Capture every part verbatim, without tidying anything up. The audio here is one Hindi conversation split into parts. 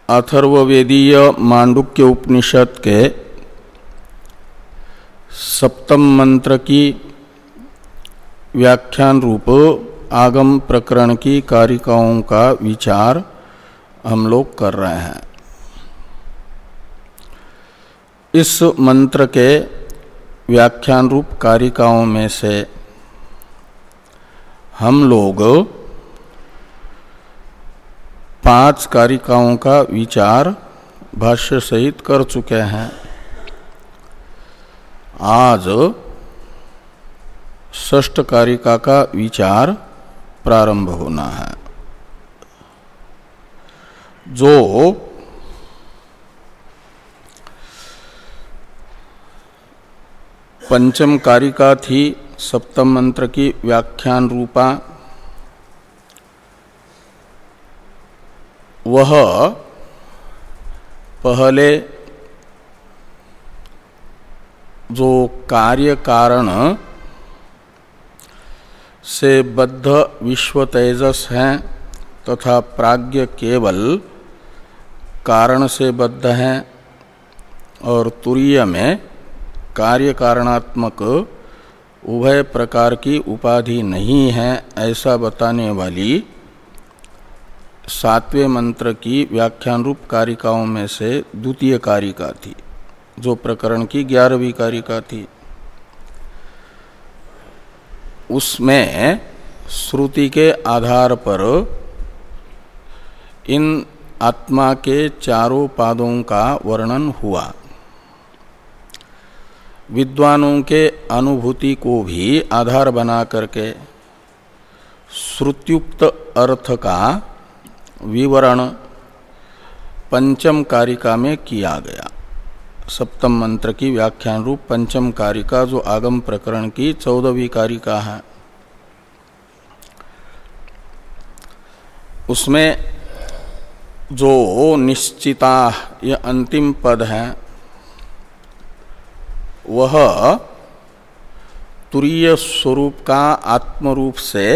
अथर्ववेदीय मांडुक्य उपनिषद के सप्तम मंत्र की व्याख्यान रूप आगम प्रकरण की कारिकाओं का विचार हम लोग कर रहे हैं। इस मंत्र के व्याख्यान रूप कारिकाओं में से हम लोग पांच कारिकाओं का विचार भाष्य सहित कर चुके हैं। आज षष्ठ कारिका का विचार प्रारंभ होना है, जो पंचम कारिका थी सप्तम मंत्र की व्याख्यान रूपा। वह पहले जो कार्य कारण से बद्ध विश्व तेजस हैं तथा प्राज्ञ केवल कारण से बद्ध हैं और तुरीय में कार्य कारणात्मक उभय प्रकार की उपाधि नहीं है, ऐसा बताने वाली सातवें मंत्र की व्याख्यान रूप कारिकाओं में से द्वितीय कारिका थी, जो प्रकरण की ग्यारहवीं कारिका थी। उसमें श्रुति के आधार पर इन आत्मा के चारों पादों का वर्णन हुआ। विद्वानों के अनुभूति को भी आधार बना करके श्रुत्युक्त अर्थ का विवरण पंचम कारिका में किया गया। सप्तम मंत्र की व्याख्यान रूप पंचम कारिका, जो आगम प्रकरण की चौदहवीं कारिका है, उसमें जो निश्चिता यह अंतिम पद है, वह तुरीय स्वरूप का आत्मरूप से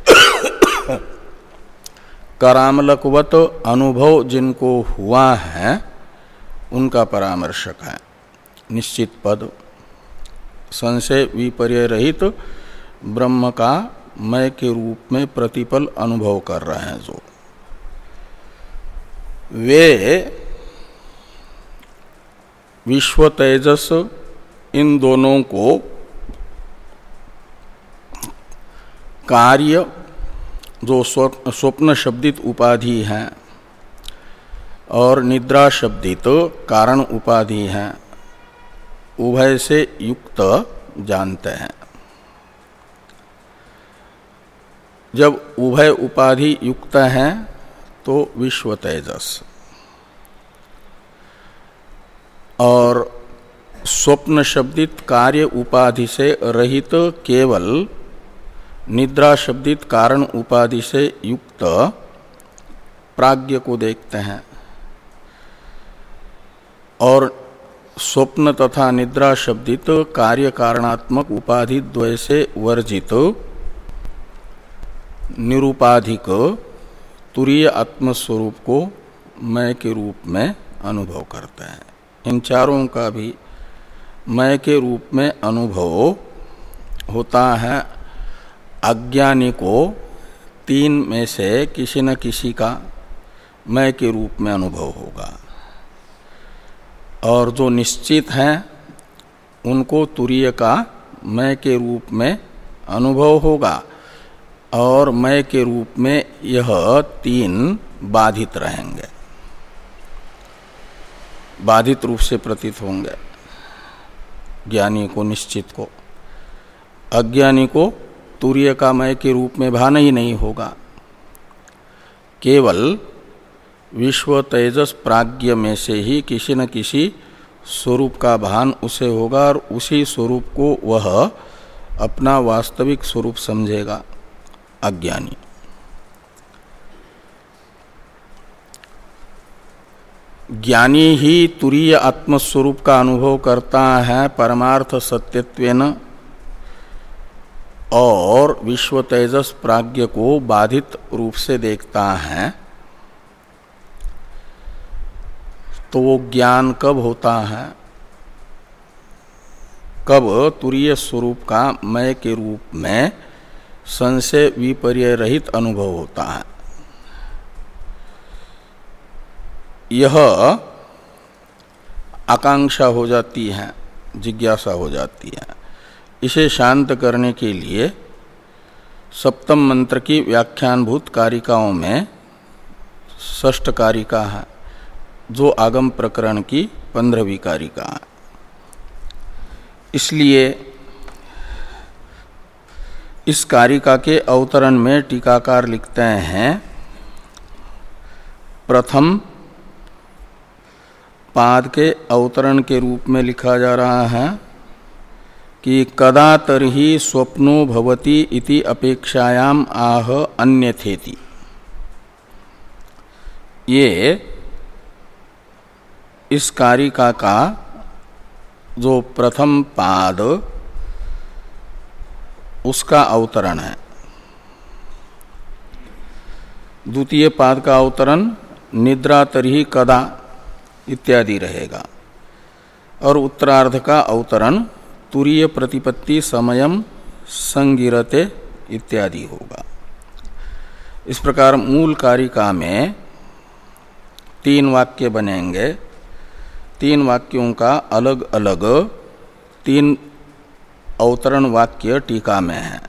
करामलकवत अनुभव जिनको हुआ है उनका परामर्शक है। निश्चित पद संशय विपर्य रहित ब्रह्म का मय के रूप में प्रतिपल अनुभव कर रहे हैं, जो वे विश्व तेजस इन दोनों को कार्य जो स्वप्न शब्दित उपाधि है और निद्रा शब्दित कारण उपाधि है, उभय से युक्त जानते हैं। जब उभय उपाधि युक्त हैं तो विश्व तेजस, और स्वप्न शब्दित कार्य उपाधि से रहित केवल निद्रा शब्दित कारण उपाधि से युक्त प्राज्ञ को देखते हैं, और स्वप्न तथा निद्रा शब्दित कार्य कारणात्मक उपाधि द्वय से वर्जित निरुपाधिक तुरीय आत्मस्वरूप को मय के रूप में अनुभव करते हैं। इन चारों का भी मय के रूप में अनुभव होता है। अज्ञानी को तीन में से किसी न किसी का मय के रूप में अनुभव होगा, और जो निश्चित हैं उनको तुरीय का मय के रूप में अनुभव होगा, और मय के रूप में यह तीन बाधित रहेंगे, बाधित रूप से प्रतीत होंगे। ज्ञानी को निश्चित को, अज्ञानी को तुरीय का मय के रूप में भान ही नहीं होगा। केवल विश्व तेजस प्राज्ञ में से ही किसी न किसी स्वरूप का भान उसे होगा, और उसी स्वरूप को वह अपना वास्तविक स्वरूप समझेगा अज्ञानी। ज्ञानी ही तुरीय आत्मस्वरूप का अनुभव करता है परमार्थ सत्यत्वेन, और विश्व तेजस प्राज्ञ। प्राज्ञ को बाधित रूप से देखता है। तो वो ज्ञान कब होता है? कब तुरीय स्वरूप का मय के रूप में संशय विपर्य रहित अनुभव होता है। यह आकांक्षा हो जाती है, जिज्ञासा हो जाती है। इसे शांत करने के लिए सप्तम मंत्र की व्याख्यानभूत कारिकाओं में षष्ठ कारिका है, जो आगम प्रकरण की पंद्रहवीं कारिका है। इसलिए इस कारिका के अवतरण में टीकाकार लिखते हैं, प्रथम पाद के अवतरण के रूप में लिखा जा रहा है कि कदा तर्हि स्वप्नो भवति इति अपेक्षायाम आह अन्यथेति। ये इस कारिका का जो प्रथम पाद उसका अवतरण है। द्वितीय पाद का अवतरण निद्रा तर्हि कदा इत्यादि रहेगा और उत्तरार्ध का अवतरण तुरीय प्रतिपत्ति समयम संगिरते इत्यादि होगा। इस प्रकार मूल कारिका में तीन वाक्य बनेंगे। तीन वाक्यों का अलग अलग तीन अवतरण वाक्य टीका में है।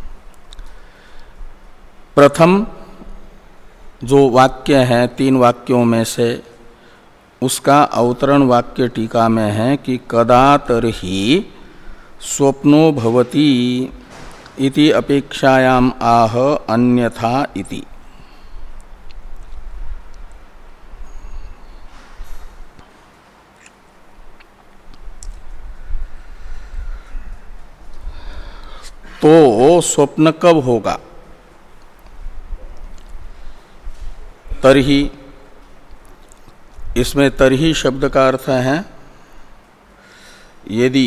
प्रथम जो वाक्य है तीन वाक्यों में से, उसका अवतरण वाक्य टीका में है कि कदा तर्हि स्वप्नो भवति इति अपेक्षायाम आह अन्यथा इति। तो स्वप्न कब होगा? तर्हि, इसमें तर्हि शब्द का अर्थ है यदि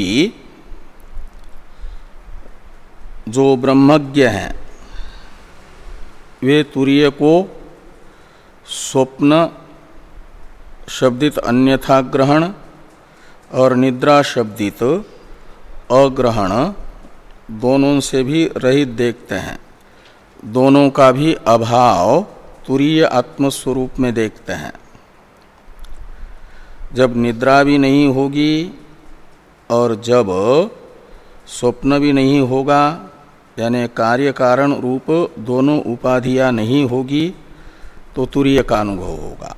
जो ब्रह्मज्ञ हैं वे तुरीय को स्वप्न शब्दित अन्यथा ग्रहण और निद्रा शब्दित अग्रहण दोनों से भी रहित देखते हैं, दोनों का भी अभाव तुरीय आत्मस्वरूप में देखते हैं। जब निद्रा भी नहीं होगी और जब स्वप्न भी नहीं होगा, यानी कार्य कारण रूप दोनों उपाधियां नहीं होगी, तो तुरीय का अनुभव होगा।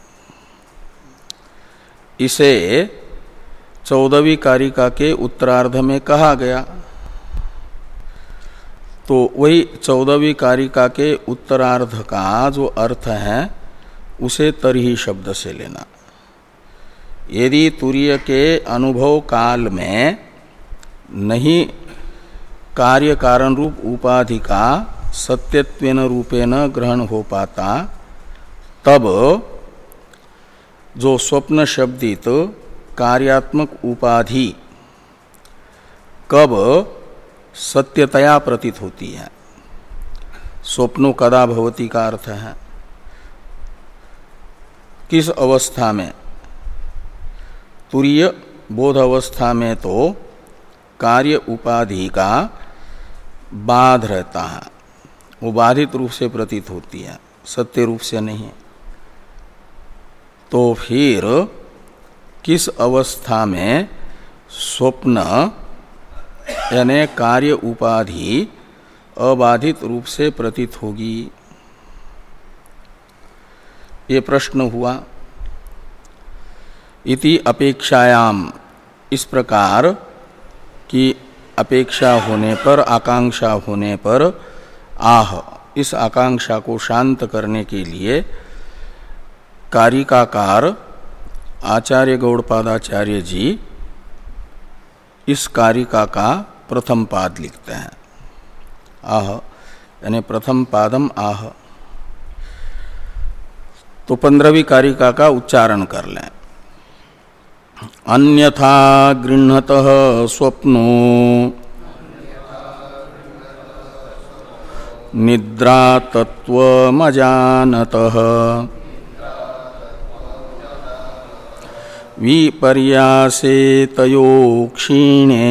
इसे चौदहवीं कारिका के उत्तरार्ध में कहा गया। तो वही चौदहवीं कारिका के उत्तरार्ध का जो अर्थ है उसे तर्हि शब्द से लेना। यदि तुरीय के अनुभव काल में नहीं कार्य कारण रूप उपाधि का सत्यत्वेन रूपेण ग्रहण हो पाता, तब जो स्वप्न शब्दित कार्यात्मक उपाधि कब सत्यतया प्रतीत होती है। स्वप्नो कदा भवति का अर्थ है किस अवस्था में? तुरीय बोध अवस्था में तो कार्य उपाधि का बाध रहता है, वो बाधित रूप से प्रतीत होती है, सत्य रूप से नहीं। तो फिर किस अवस्था में स्वप्न यानी कार्य उपाधि अबाधित रूप से प्रतीत होगी? ये प्रश्न हुआ। इति अपेक्षायाम, इस प्रकार की अपेक्षा होने पर, आकांक्षा होने पर, आह, इस आकांक्षा को शांत करने के लिए कारिकाकार आचार्य गौड़पादाचार्य जी इस कारिका का प्रथम पाद लिखते हैं। आह यानी प्रथम पादम आह। तो पंद्रहवीं कारिका का उच्चारण कर लें। अन्यथा गृह्णतः स्वप्नो निद्रा तत्वमजानतः विपर्यासे तयो क्षीणे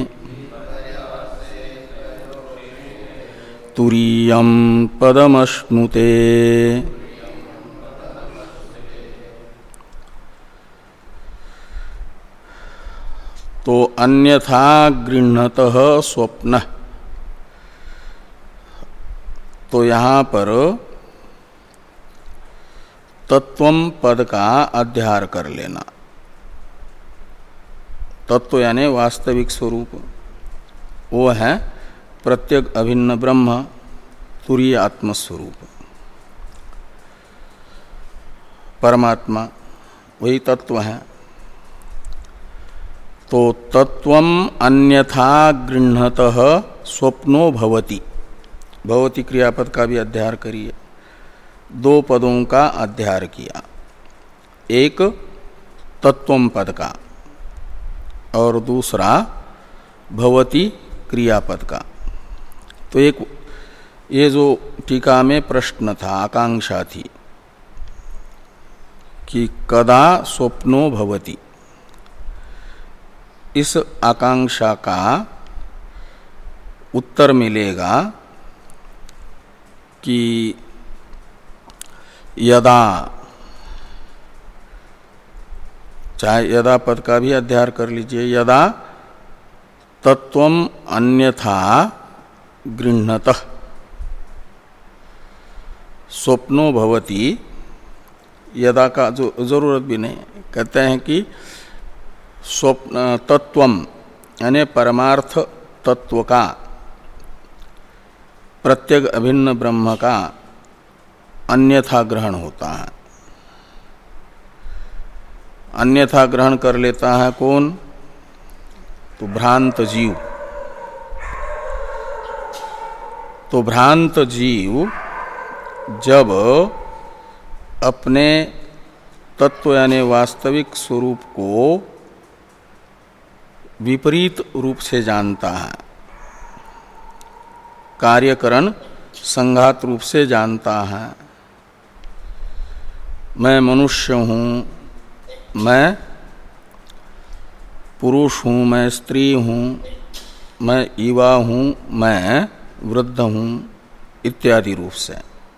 तुरीयं पदमश्नुते। तो अन्यथा गृह्णतः स्वप्न, तो यहाँ पर तत्वम पद का अध्यार कर लेना। तत्व यानी वास्तविक स्वरूप, वो है प्रत्यक अभिन्न ब्रह्म तुरीय आत्मस्वरूप परमात्मा, वही तत्व है। तो तत्वम अन्यथा गृह्णतः स्वप्नो भवति, भवति क्रियापद का भी अध्यार करिए। दो पदों का अध्यार किया, एक तत्वम पद का और दूसरा भवति क्रियापद का। तो एक ये जो टीका में प्रश्न था, आकांक्षा थी कि कदा स्वप्नो भवति, इस आकांक्षा का उत्तर मिलेगा कि यदा, चाहे यदा पद का भी अध्यार कर लीजिए, यदा तत्वम अन्यथा गृह्णतः स्वप्नो भवति। यदा का जो जरूरत भी नहीं, कहते हैं कि स्वप्न तत्वम यानी परमार्थ तत्व का, प्रत्येक अभिन्न ब्रह्म का अन्यथा ग्रहण होता है। अन्यथा ग्रहण कर लेता है कौन? तो भ्रांत जीव। तो भ्रांत जीव जब अपने तत्व यानी वास्तविक स्वरूप को विपरीत रूप से जानता है, कार्यकरण संघात रूप से जानता है, मैं मनुष्य हूँ, मैं पुरुष हूँ, मैं स्त्री हूँ, मैं युवा हूँ, मैं वृद्ध हूँ इत्यादि रूप से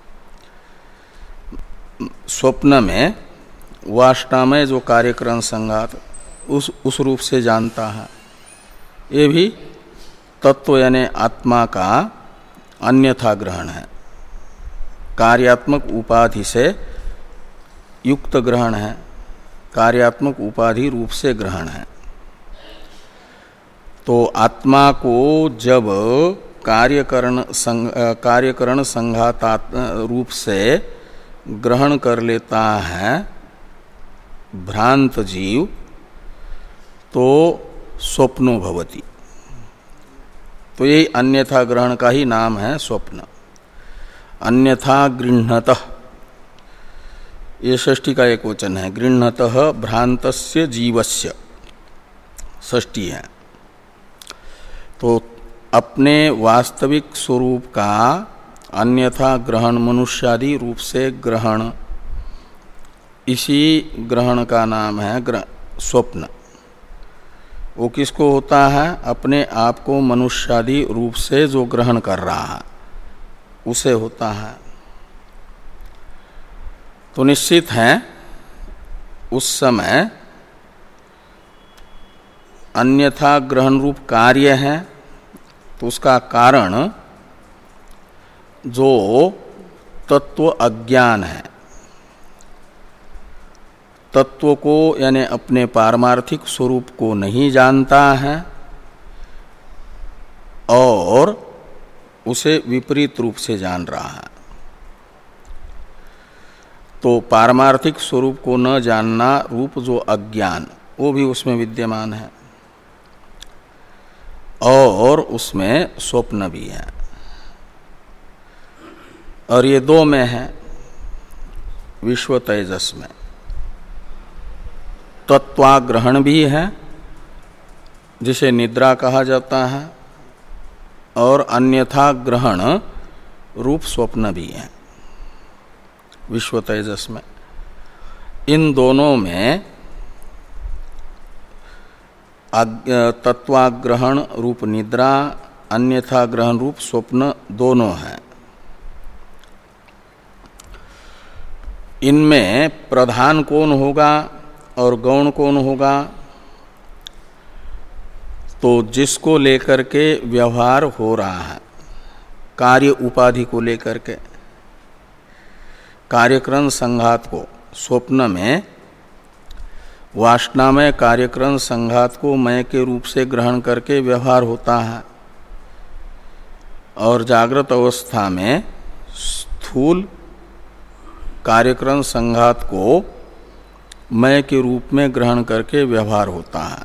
स्वप्न में वासना में जो कार्यकरण संघात उस उस रूप से जानता है। ये भी तत्व यानी आत्मा का अन्यथा ग्रहण है, कार्यात्मक उपाधि से युक्त ग्रहण है, कार्यात्मक उपाधि रूप से ग्रहण है। तो आत्मा को जब कार्यकरण संग, कार्यकरण संघात रूप से ग्रहण कर लेता है भ्रांत जीव, तो स्वप्नो भवति। तो यही अन्यथा ग्रहण का ही नाम है स्वप्न। अन्यथा गृह्णतः, ये षष्ठी का एक वचन है, गृह्णतः भ्रांतस्य जीवस्य षष्ठी है। तो अपने वास्तविक स्वरूप का अन्यथा ग्रहण, मनुष्यादि रूप से ग्रहण, इसी ग्रहण का नाम है स्वप्न। वो किसको होता है? अपने आप को मनुष्यादि रूप से जो ग्रहण कर रहा है उसे होता है। तो निश्चित है उस समय अन्यथा ग्रहण रूप कार्य है, तो उसका कारण जो तत्व अज्ञान है, तत्व को यानी अपने पारमार्थिक स्वरूप को नहीं जानता है और उसे विपरीत रूप से जान रहा है। तो पारमार्थिक स्वरूप को न जानना रूप जो अज्ञान, वो भी उसमें विद्यमान है और उसमें स्वप्न भी है। और ये दो में है, विश्व तेजस में तत्वाग्रहण भी है जिसे निद्रा कहा जाता है, और अन्यथा ग्रहण रूप स्वप्न भी है विश्व तेजस में। इन दोनों में तत्वाग्रहण रूप निद्रा, अन्यथा ग्रहण रूप स्वप्न दोनों हैं। इनमें प्रधान कौन होगा और गौण कौन होगा? तो जिसको लेकर के व्यवहार हो रहा है, कार्य उपाधि को लेकर के, कार्यक्रम संघात को, स्वप्न में वासना में कार्यक्रम संघात को मय के रूप से ग्रहण करके व्यवहार होता है, और जागृत अवस्था में स्थूल कार्यक्रम संघात को मय के रूप में ग्रहण करके व्यवहार होता है।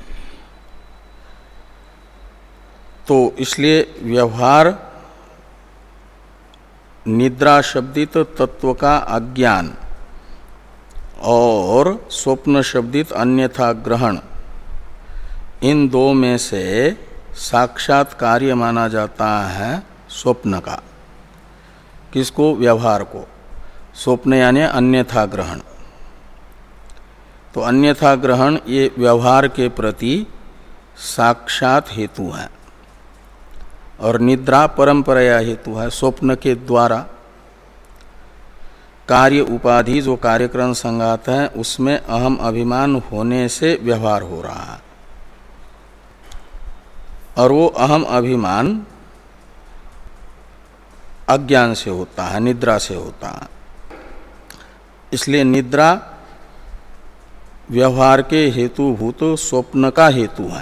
तो इसलिए व्यवहार निद्रा शब्दित तत्व का अज्ञान और स्वप्न शब्दित अन्यथा ग्रहण, इन दो में से साक्षात कार्य माना जाता है स्वप्न का। किसको? व्यवहार को। स्वप्न यानी अन्यथा ग्रहण। तो अन्यथा ग्रहण ये व्यवहार के प्रति साक्षात हेतु है, और निद्रा परंपराया हेतु है। स्वप्न के द्वारा कार्य उपाधि जो कार्यक्रम संघात है उसमें अहम अभिमान होने से व्यवहार हो रहा है, और वो अहम अभिमान अज्ञान से होता है, निद्रा से होता है। इसलिए निद्रा व्यवहार के हेतुभूत स्वप्न का हेतु है,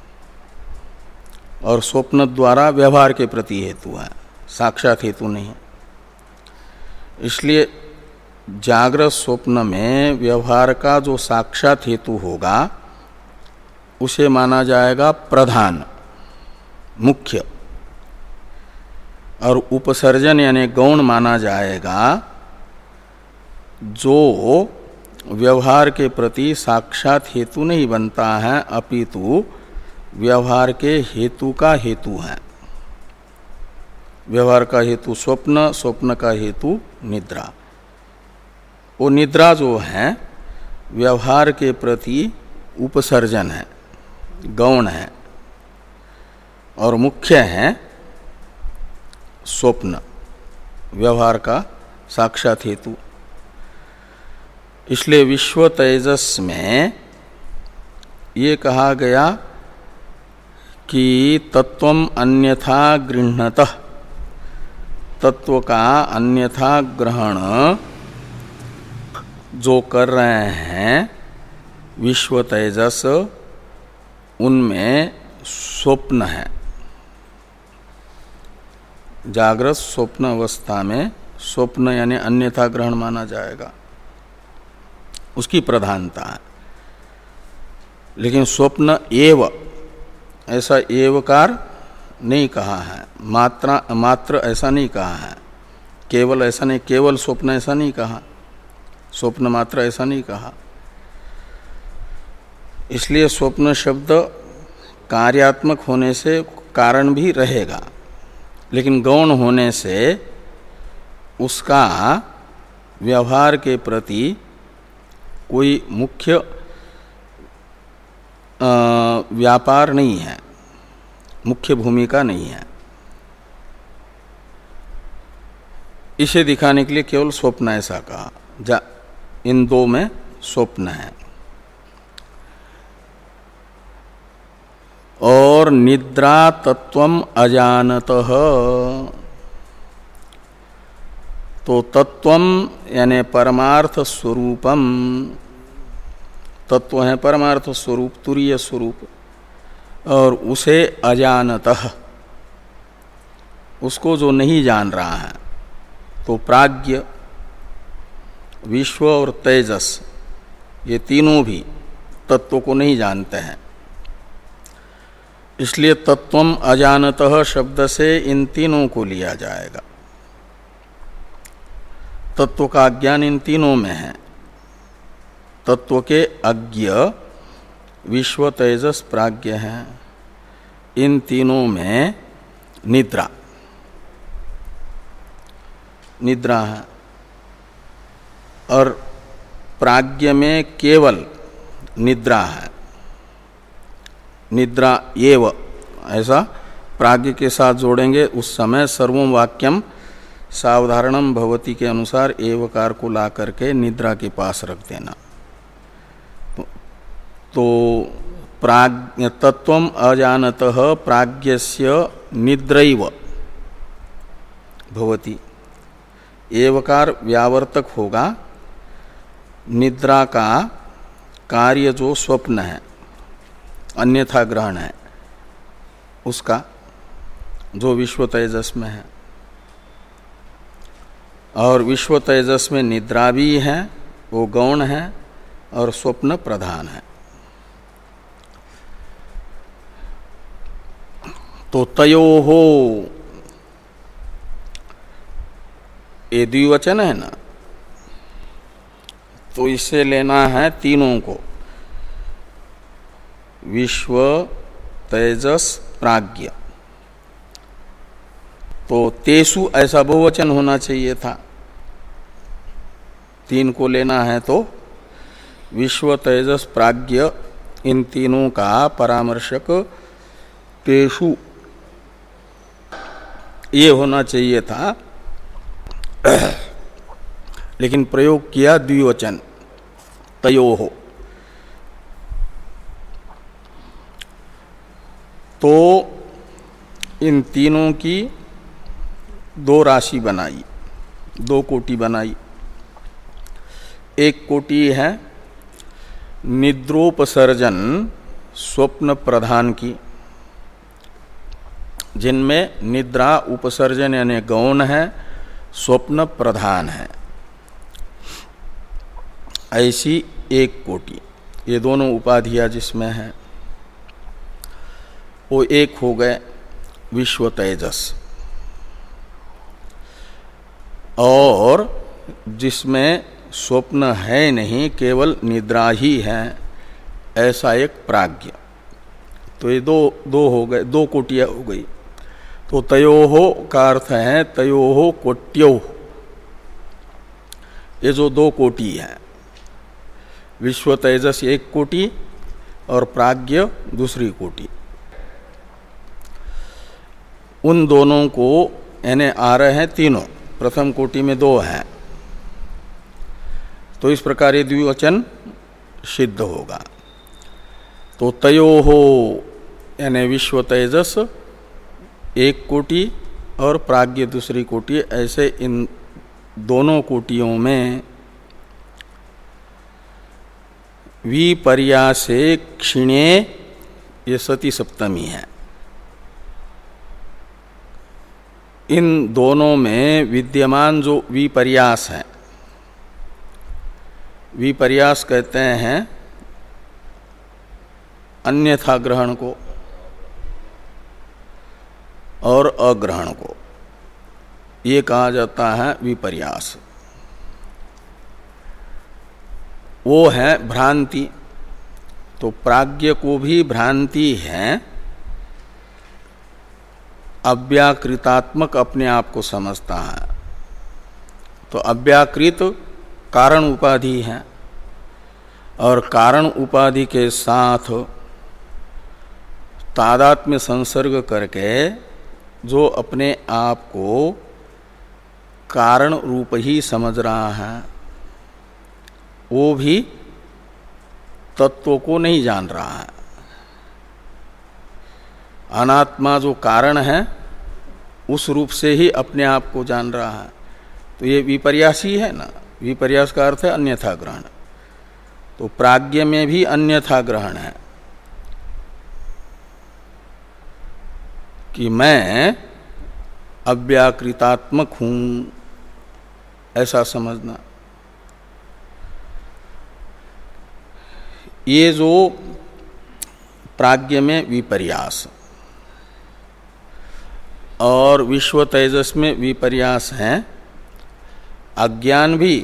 और स्वप्न द्वारा व्यवहार के प्रति हेतु है, साक्षात हेतु नहीं है। इसलिए जागृत स्वप्न में व्यवहार का जो साक्षात हेतु होगा उसे माना जाएगा प्रधान, मुख्य, और उपसर्जन यानी गौण माना जाएगा जो व्यवहार के प्रति साक्षात हेतु नहीं बनता है, अपितु व्यवहार के हेतु का हेतु है। व्यवहार का हेतु स्वप्न, स्वप्न का हेतु निद्रा। वो निद्रा जो है व्यवहार के प्रति उपसर्जन है, गौण है, और मुख्य है स्वप्न, व्यवहार का साक्षात हेतु। इसलिए विश्व तेजस में ये कहा गया कि तत्वम अन्यथा गृह्णतः, तत्व का अन्यथा ग्रहण जो कर रहे हैं विश्व तेजस, उनमें स्वप्न है। जागृत स्वप्न अवस्था में स्वप्न यानी अन्यथा ग्रहण माना जाएगा, उसकी प्रधानता है। लेकिन स्वप्न एव, ऐसा एवकार नहीं कहा है, मात्रा मात्र ऐसा नहीं कहा है, केवल ऐसा नहीं, केवल स्वप्न ऐसा नहीं कहा, स्वप्न मात्र ऐसा नहीं कहा। इसलिए स्वप्न शब्द कार्यात्मक होने से कारण भी रहेगा, लेकिन गौण होने से उसका व्यवहार के प्रति कोई मुख्य व्यापार नहीं है, मुख्य भूमिका नहीं है। इसे दिखाने के लिए केवल स्वप्न ऐसा कहा, जा इन दो में स्वप्न है। और निद्रा तत्वम अजानतः, तो तत्वम यानी परमार्थ स्वरूपम, तत्व है परमार्थ स्वरूप, तुरीय स्वरूप, और उसे अजानतः, उसको जो नहीं जान रहा है, तो प्राज्ञ, विश्व और तेजस ये तीनों भी तत्व को नहीं जानते हैं। इसलिए तत्वम अजानतः शब्द से इन तीनों को लिया जाएगा। तत्व का अज्ञान इन तीनों में है। तत्व के अज्ञ विश्व तेजस प्राज्ञ हैं, इन तीनों में निद्रा निद्रा है, और प्राज्ञ में केवल निद्रा है, निद्रा एव, ऐसा प्राज्ञ के साथ जोड़ेंगे उस समय सर्वम वाक्यम सावधारणम भवति के अनुसार एवकार को ला करके निद्रा के पास रख देना। तो, तो प्राज्ञ तत्वम अजानतः प्राज्ञस्य निद्रैव भवति, एवकार व्यावर्तक होगा निद्रा का कार्य जो स्वप्न है, अन्यथा ग्रहण है, उसका जो विश्व तेजस में है। और विश्व तेजस में निद्रा भी है, वो गौण है और स्वप्न प्रधान है। तो तयोहो, ये द्विवचन है ना, तो इससे लेना है तीनों को, विश्व तेजस प्राज्ञ। तो तेसु ऐसा बहुवचन होना चाहिए था, तीन को लेना है तो विश्व तेजस प्राज्ञ, इन तीनों का परामर्शक तेसु ये होना चाहिए था, लेकिन प्रयोग किया द्विवचन तयोहो। तो इन तीनों की दो राशि बनाई, दो कोटि बनाई। एक कोटि है निद्रोपसर्जन स्वप्न प्रधान की, जिनमें निद्रा उपसर्जन यानी गौण है, स्वप्न प्रधान है, ऐसी एक कोटि। ये दोनों उपाधियां जिसमें हैं वो एक हो गए विश्व तेजस, और जिसमें स्वप्न है नहीं, केवल निद्रा ही है, ऐसा एक प्राज्ञ। तो ये दो दो हो गए, दो कोटियां हो गई। तो तयोहो का अर्थ है तयोहो कोट्यो, ये जो दो कोटि है, विश्व तेजस एक कोटि और प्राज्ञ दूसरी कोटि, उन दोनों को यानी आ रहे हैं तीनों, प्रथम कोटि में दो हैं, तो इस प्रकार ये द्विवचन सिद्ध होगा। तो तयोहो यानी विश्व तेजस एक कोटि और प्राज्ञ दूसरी कोटि, ऐसे इन दोनों कोटियों में विपर्यासे क्षीणे, ये सती सप्तमी है, इन दोनों में विद्यमान जो विपर्यास है, विपर्यास कहते हैं अन्यथा ग्रहण को और अग्रहण को, ये कहा जाता है विपर्यास। वो है भ्रांति। तो प्राज्ञ को भी भ्रांति है, अव्याकृतात्मक अपने आप को समझता है। तो अव्याकृत कारण उपाधि है, और कारण उपाधि के साथ तादात्म्य संसर्ग करके जो अपने आप को कारण रूप ही समझ रहा है, वो भी तत्व को नहीं जान रहा है। अनात्मा जो कारण है उस रूप से ही अपने आप को जान रहा है। तो ये विपर्यासी है ना, विपर्यास का अर्थ है अन्यथा ग्रहण। तो प्राज्ञ में भी अन्यथा ग्रहण है कि मैं अव्याकृतात्मक हूं, ऐसा समझना। ये जो प्राज्ञ में विपर्यास और विश्व तेजस में विपर्यास है, अज्ञान भी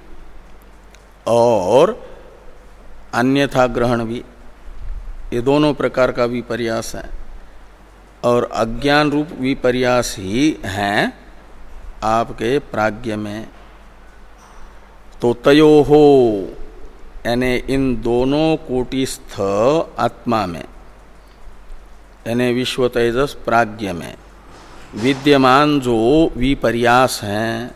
और अन्यथा ग्रहण भी, ये दोनों प्रकार का विपर्यास है। और अज्ञान रूप विपर्यास ही हैं आपके प्राज्ञ में। तो तयोहो यानी इन दोनों कोटिस्थ आत्मा में, यानी विश्व तेजस प्राज्ञ में विद्यमान जो विपर्यास हैं,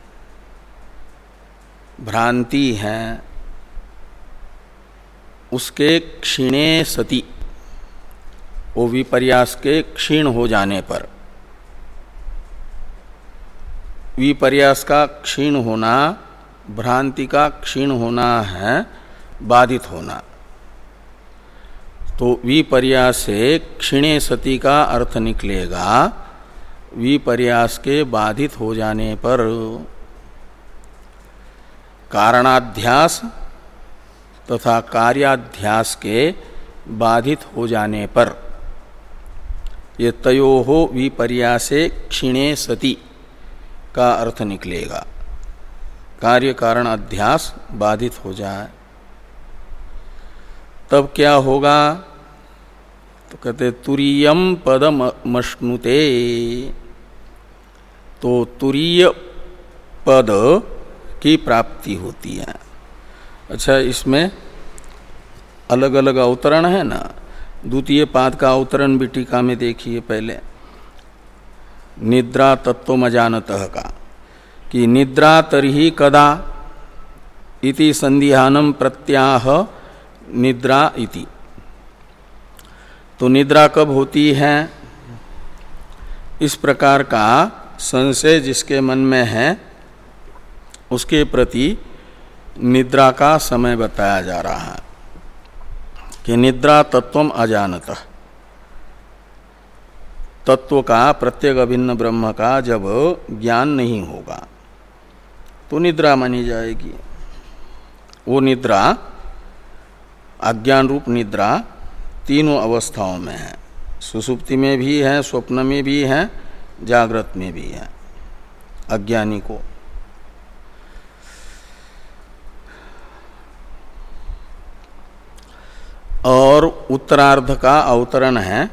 भ्रांति हैं, उसके क्षीणे सति, वो विपर्यास के क्षीण हो जाने पर, विपर्यास का क्षीण होना, भ्रांति का क्षीण होना है बाधित होना। तो विपर्यास से क्षीणे सति का अर्थ निकलेगा विपर्यास के बाधित हो जाने पर, कारणाध्यास तथा कार्याध्यास के बाधित हो जाने पर, ये तयोहो विपर्यासे क्षीणे सति का अर्थ निकलेगा। कार्य कारण अध्यास बाधित हो जाए तब क्या होगा? तो कहते तुरीयम पदम मश्नुते, तो तुरीय पद की प्राप्ति होती है। अच्छा, इसमें अलग अलग अवतरण है ना। द्वितीय पाद का अवतरण भी टीका में देखिए पहले, निद्रा तत्वमजानतः का, कि निद्रा तर्हि कदा इति संदिहानम प्रत्याह निद्रा इति। तो निद्रा कब होती है, इस प्रकार का संशय जिसके मन में है उसके प्रति निद्रा का समय बताया जा रहा है कि निद्रा तत्वम अजानतः, तत्व का, प्रत्येक अभिन्न ब्रह्म का जब ज्ञान नहीं होगा तो निद्रा मानी जाएगी। वो निद्रा, अज्ञान रूप निद्रा तीनों अवस्थाओं में है, सुसुप्ति में भी है, स्वप्न में भी है, जागृत में भी है अज्ञानी को। और उत्तरार्ध का अवतरण है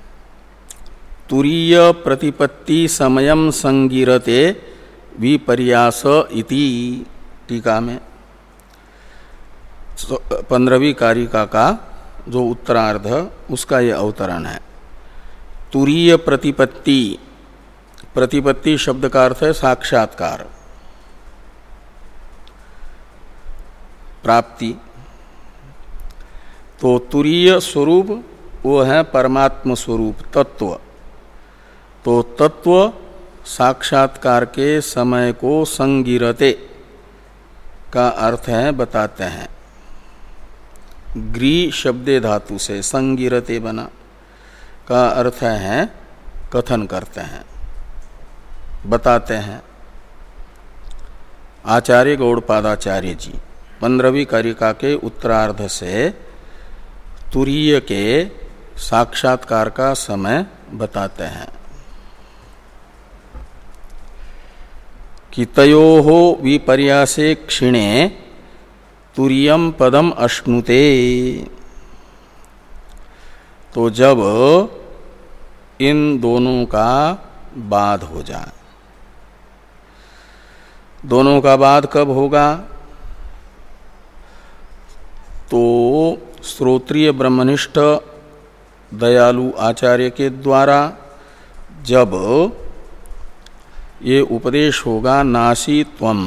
तुरीय प्रतिपत्ति समयम संगिरते विपर्यास इति, टीका में पंद्रहवीं कारिका का जो उत्तरार्ध, उसका ये अवतरण है। तुरीय प्रतिपत्ति, प्रतिपत्ति शब्द का अर्थ है साक्षात्कार, प्राप्ति। तो तुरीय स्वरूप वो है परमात्म स्वरूप तत्व। तो तत्व साक्षात्कार के समय को संगिरते का अर्थ है बताते हैं। ग्री शब्दे धातु से संगिरते बना, का अर्थ है कथन करते हैं, बताते हैं। आचार्य गौड़पादाचार्य जी पंद्रहवीं कारिका के उत्तरार्ध से तुरीय के साक्षात्कार का समय बताते हैं कि तयोहो विपर्यासे क्षीणे तुरीयम पदम अश्नुते। तो जब इन दोनों का बाध हो जाए, दोनों का बाध कब होगा? तो श्रोत्रिय ब्रह्मनिष्ठ दयालु आचार्य के द्वारा जब ये उपदेश होगा, नासी त्वम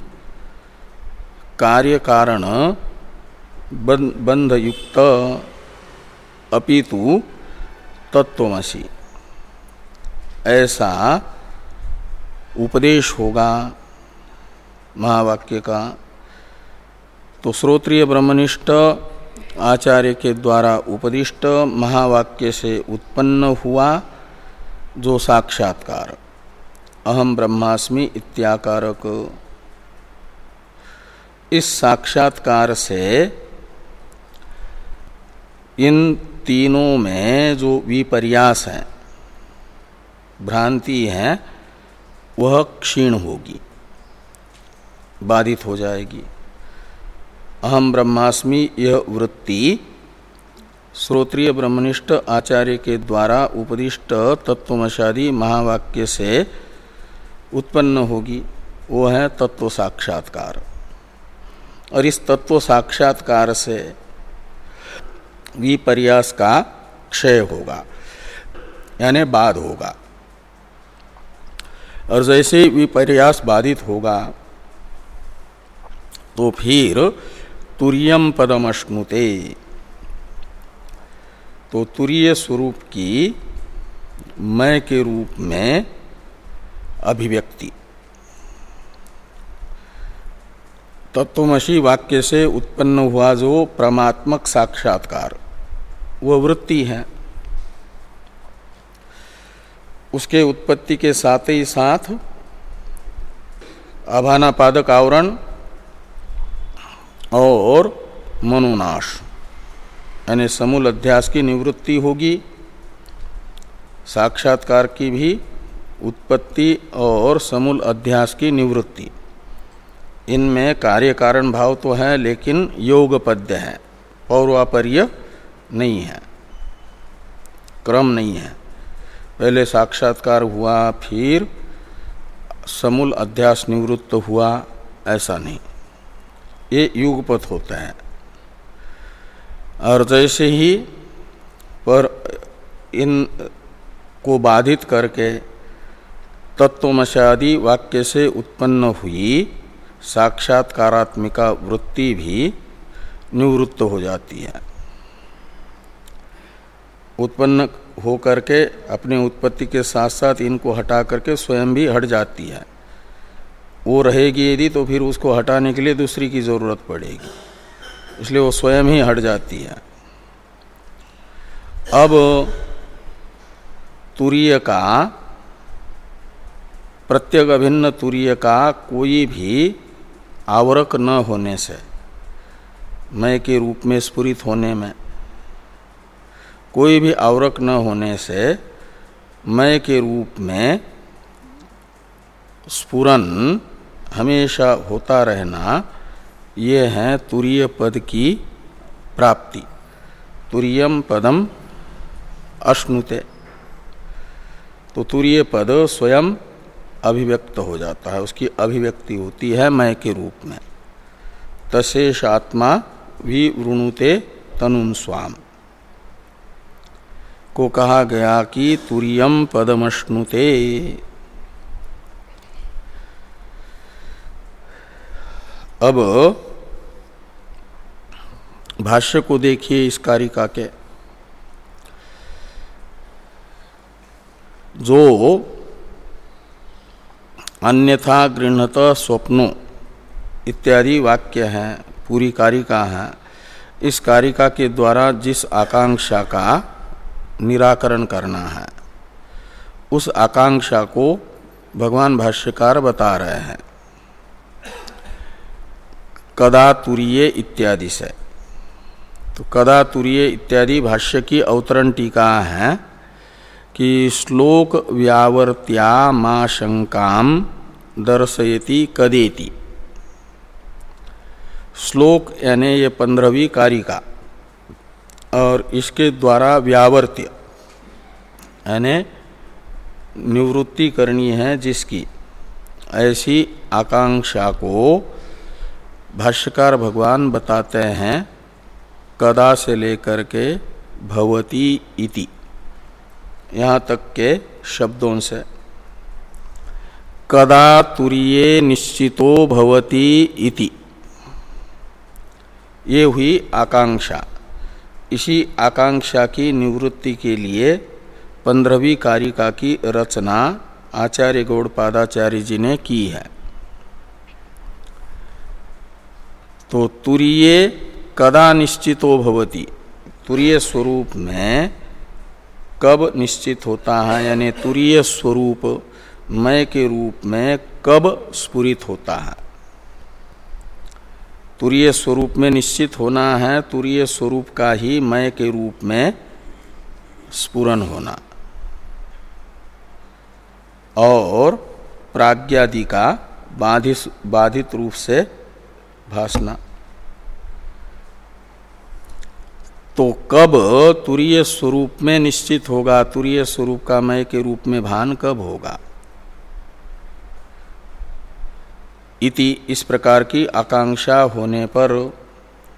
कार्य कारण बंध युक्त अपितु तत्वमसि, ऐसा उपदेश होगा महावाक्य का। तो श्रोत्रिय ब्रह्मनिष्ठ आचार्य के द्वारा उपदिष्ट महावाक्य से उत्पन्न हुआ जो साक्षात्कार अहम ब्रह्मास्मि इत्याकारक, इस साक्षात्कार से इन तीनों में जो विपर्यास है, भ्रांति है, वह क्षीण होगी, बाधित हो जाएगी। अहम ब्रह्मास्मि यह वृत्ति श्रोत्रिय ब्रह्मनिष्ठ आचार्य के द्वारा उपदिष्ट तत्वमशादी महावाक्य से उत्पन्न होगी, वो है तत्व साक्षात्कार। और इस तत्व साक्षात्कार से विपर्यास का क्षय होगा। यानी बाध होगा। और जैसे विपर्यास बाधित होगा तो फिर तुरीयम पदमश्नुते, तो तुरीय स्वरूप की मैं के रूप में अभिव्यक्ति तत्वमसि वाक्य से उत्पन्न हुआ जो परमात्मक साक्षात्कार वह वृत्ति है, उसके उत्पत्ति के साथ ही साथ अभानापादक आवरण और मनोनाश यानी समूल अध्यास की निवृत्ति होगी। साक्षात्कार की भी उत्पत्ति और समूल अध्यास की निवृत्ति, इनमें कार्य कारण भाव तो है लेकिन योगपद्य है, पौर्वापर्य नहीं है, क्रम नहीं है। पहले साक्षात्कार हुआ फिर समूल अध्यास निवृत्त हुआ, ऐसा नहीं, ये युगपथ होता है। और जैसे ही पर इन को बाधित करके तत्वमशादि वाक्य से उत्पन्न हुई साक्षात्कारात्मिका वृत्ति भी निवृत्त हो जाती है, उत्पन्न हो करके अपनी उत्पत्ति के साथ साथ इनको हटा करके स्वयं भी हट जाती है। वो रहेगी यदि तो फिर उसको हटाने के लिए दूसरी की जरूरत पड़ेगी, इसलिए वो स्वयं ही हट जाती है। अब तुरीय का, प्रत्यग अभिन्न तुरीय का कोई भी आवरक न होने से, मैं के रूप में स्फुरित होने में कोई भी आवरक न होने से मैं के रूप में स्फुरन हमेशा होता रहना, ये है तुरीय पद की प्राप्ति। तुरीयम पदम अश्नुते, तो तुरीय पद स्वयं अभिव्यक्त हो जाता है, उसकी अभिव्यक्ति होती है मैं के रूप में। तशेष आत्मा विवृणुते तनुम स्वाम को कहा गया कि तुरीयम पदमश्नुते। अब भाष्य को देखिए इस कारिका के, जो अन्यथा गृह्णत स्वप्नो इत्यादि वाक्य हैं, पूरी कारिका है। इस कारिका के द्वारा जिस आकांक्षा का निराकरण करना है, उस आकांक्षा को भगवान भाष्यकार बता रहे हैं कदा तुरीय इत्यादि से। तो कदा तुरीय इत्यादि भाष्य की अवतरण टीका है कि श्लोक व्यावर्त्या मा शंकाम दर्शयति कदेति। श्लोक यानी ये पंद्रहवीं कारिका, और इसके द्वारा व्यावर्त्य यानी निवृत्ति करनी है जिसकी, ऐसी आकांक्षा को भाष्यकार भगवान बताते हैं कदा से लेकर के भवती इति यहाँ तक के शब्दों से। कदा तुरीये निश्चितो भवती इति, ये हुई आकांक्षा। इसी आकांक्षा की निवृत्ति के लिए पंद्रहवीं कारिका की रचना आचार्य गौड़पादाचार्य जी ने की है। तो तुरीये कदा निश्चितो भवति, तुरीय स्वरूप में कब निश्चित होता है, यानी तुरीय स्वरूप मैं के रूप में कब स्फुरित होता है। तुरीय स्वरूप में निश्चित होना है, तुरीय स्वरूप का ही मैं के रूप में स्फुरन होना, और प्राज्ञादि का बाधित बाधित रूप से भासना। तो कब तुरीय स्वरूप में निश्चित होगा, तुरीय स्वरूप का मैं के रूप में भान कब होगा, इति इस प्रकार की आकांक्षा होने पर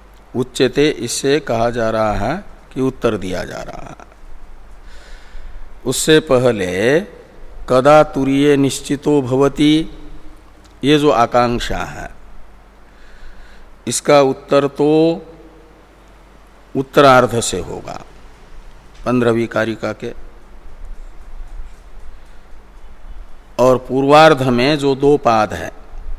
उच्यते, इससे कहा जा रहा है कि उत्तर दिया जा रहा है। उससे पहले कदा तुरीय निश्चितो भवति, ये जो आकांक्षा है इसका उत्तर तो उत्तरार्ध से होगा पंद्रहवीं कारिका के, और पूर्वार्ध में जो दो पाद है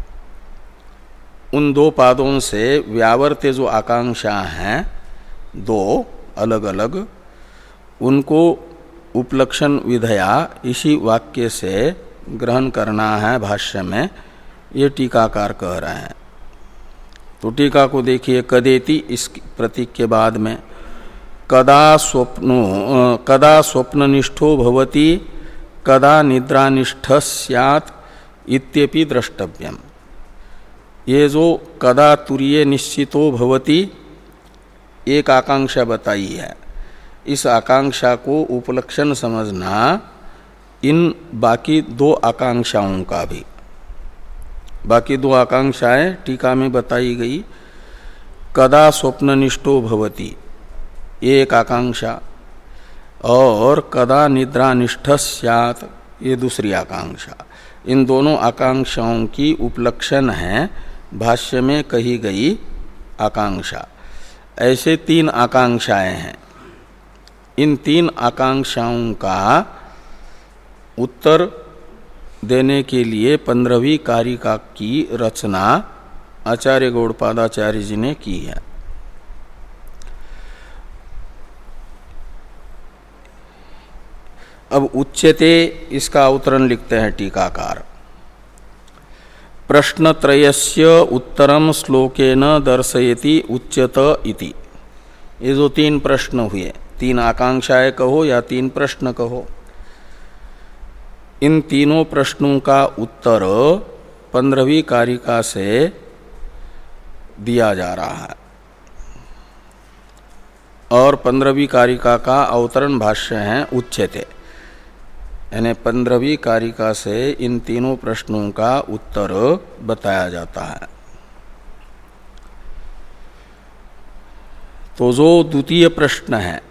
उन दो पादों से व्यावर्त्य जो आकांक्षा हैं दो अलग अलग, उनको उपलक्षण विधया इसी वाक्य से ग्रहण करना है भाष्य में, ये टीकाकार कह रहे हैं। तो टीका को देखिए, कदेति इस प्रतीक के बाद में कदा स्वप्नो कदा स्वप्ननिष्ठो भवति कदा निद्रानिष्ठ स्यात् इत्यपि द्रष्टव्यम। ये जो कदा तुरीय निश्चितो भवति एक आकांक्षा बताई है, इस आकांक्षा को उपलक्षण समझना इन बाकी दो आकांक्षाओं का भी। बाकी दो आकांक्षाएं टीका में बताई गई। कदा स्वप्ननिष्ठो भवति ये एक आकांक्षा, और कदा निद्रानिष्ठ स्यात् ये दूसरी आकांक्षा। इन दोनों आकांक्षाओं की उपलक्षण है भाष्य में कही गई आकांक्षा। ऐसे तीन आकांक्षाएं हैं। इन तीन आकांक्षाओं का उत्तर देने के लिए पंद्रहवीं कारिका की रचना आचार्य गौड़पादाचार्य जी ने की है। अब उच्यते इसका अवतरण लिखते हैं टीकाकार। प्रश्नत्रयस्य उत्तरम श्लोकेन दर्शयति उच्यत इति। ये जो तीन प्रश्न हुए, तीन आकांक्षाएं कहो या तीन प्रश्न कहो, इन तीनों प्रश्नों का उत्तर पंद्रहवीं कारिका से दिया जा रहा है, और पंद्रहवीं कारिका का अवतरण भाष्य है उच्यते, यानी पंद्रहवीं कारिका से इन तीनों प्रश्नों का उत्तर बताया जाता है। तो जो द्वितीय प्रश्न है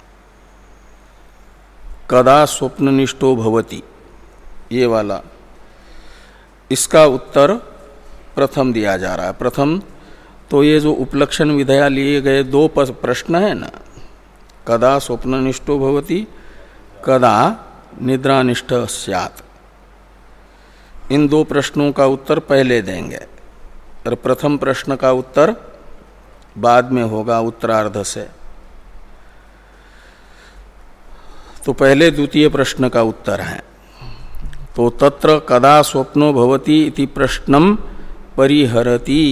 कदा स्वप्ननिष्ठो भवति ये वाला, इसका उत्तर प्रथम दिया जा रहा है। प्रथम तो ये जो उपलक्षण विधया लिए गए दो प्रश्न है ना, कदा स्वप्ननिष्ठो भवति कदा निद्रानिष्ठ स्यात्, इन दो प्रश्नों का उत्तर पहले देंगे और प्रथम प्रश्न का उत्तर बाद में होगा उत्तरार्ध से। तो पहले द्वितीय प्रश्न का उत्तर है। तो तत्र कदा स्वप्नो भवति इति प्रश्नम परिहरति,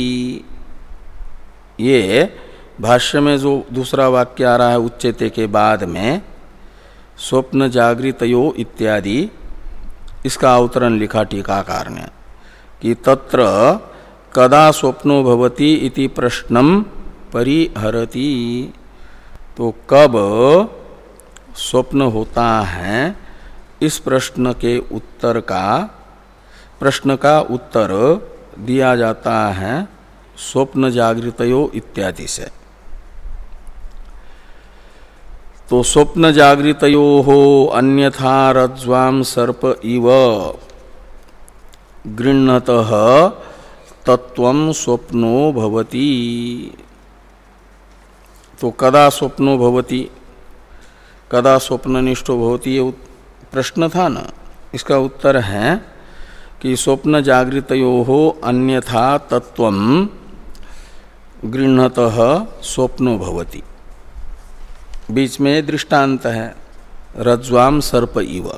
ये भाष्य में जो दूसरा वाक्य आ रहा है उच्यते के बाद में स्वप्न जागृतयो इत्यादि, इसका अवतरण लिखा टीकाकार ने कि तत्र कदा स्वप्नो भवति इति प्रश्नम परिहरति। तो कब स्वप्न होता है इस प्रश्न के उत्तर का प्रश्न का उत्तर दिया जाता है स्वप्न जागृतयो इत्यादि से। तो स्वप्न जागृतयो हो अन्यथा रज्ज्वाम सर्प इव गृह्णतः तत्वं स्वप्नो भवति। तो कदा स्वप्नो भवति, कदा स्वप्ननिष्ठो भवति, ये प्रश्न था ना, इसका उत्तर है कि स्वप्न जागृतयो हो अन्यथा तत्वं गृह्णतः स्वप्नो भवति। बीच में दृष्टांत है रज्ज्वाम सर्प इव,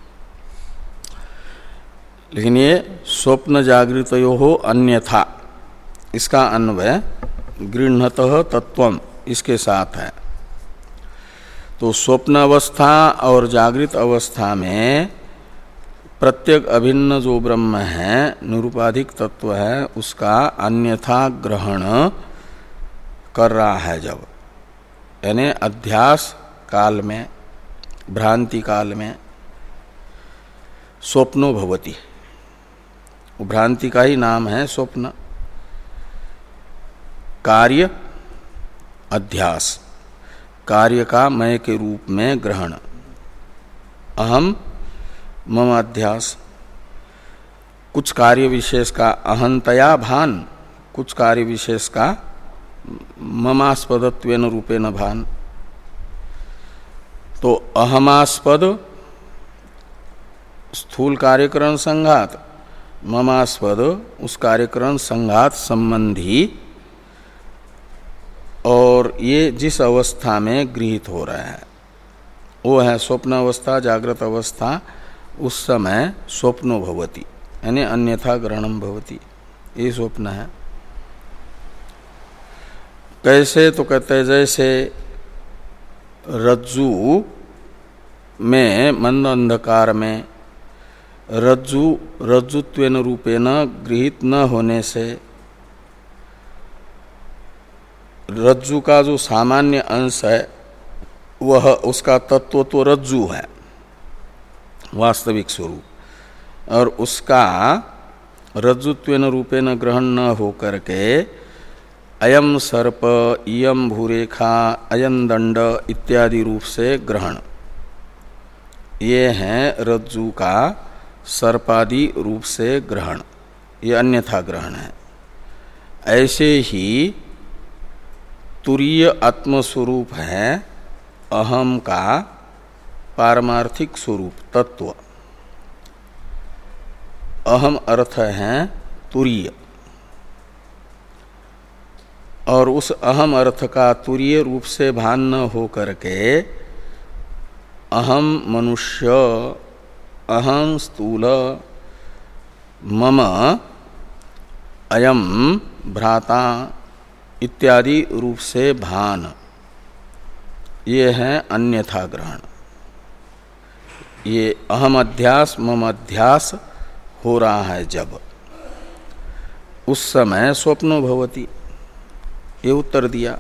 लेकिन ये स्वप्न जागृतयो हो अन्यथा, इसका अन्वय गृह्णतः तत्वम इसके साथ है। तो स्वप्न अवस्था और जागृत अवस्था में प्रत्येक अभिन्न जो ब्रह्म है, निरुपाधिक तत्व है, उसका अन्यथा ग्रहण कर रहा है जब, यानी अध्यास काल में, भ्रांति काल में स्वप्नो भवति, भ्रांति का ही नाम है स्वप्न। कार्य अध्यास, कार्य का मय के रूप में ग्रहण, अहम मम अध्यास, कुछ कार्य विशेष का अहंतया भान, कुछ कार्य विशेष का ममास्पदत्वेन रूपेण भान। तो अहमास्पद स्थूल कार्यकरण संघात, ममास्पद उस कार्यकरण संघात संबंधी, और ये जिस अवस्था में गृहीत हो रहा है वो है स्वप्न अवस्था, जागृत अवस्था। उस समय स्वप्नो भवति यानी अन्यथा ग्रहणम भवति, ये स्वप्न है। कैसे? तो कहते हैं जैसे रज्जु में, मंद अंधकार में रज्जु रज्जुत्वेन रूपेण गृहीत न होने से रज्जु का जो सामान्य अंश है वह, उसका तत्व तो रज्जु है, वास्तविक स्वरूप, और उसका रज्जुत्वेन रूपेण ग्रहण न हो करके अयम सर्प, इयम भूरेखा, अयम दंड इत्यादि रूप से ग्रहण, ये है रज्जु का सर्पादि रूप से ग्रहण, ये अन्यथा ग्रहण है। ऐसे ही तुरीय आत्मस्वरूप है अहम का पारमार्थिक स्वरूप तत्व। अहम अर्थ है तुरीय, और उस अहम अर्थ का तुरीय रूप से भान न हो करके अहम मनुष्य, अहम स्थूल, मम अयम भ्राता इत्यादि रूप से भान, ये है अन्यथा ग्रहण। ये अहम अध्यास मम अध्यास हो रहा है जब, उस समय स्वप्नो भवति, ये उत्तर दिया।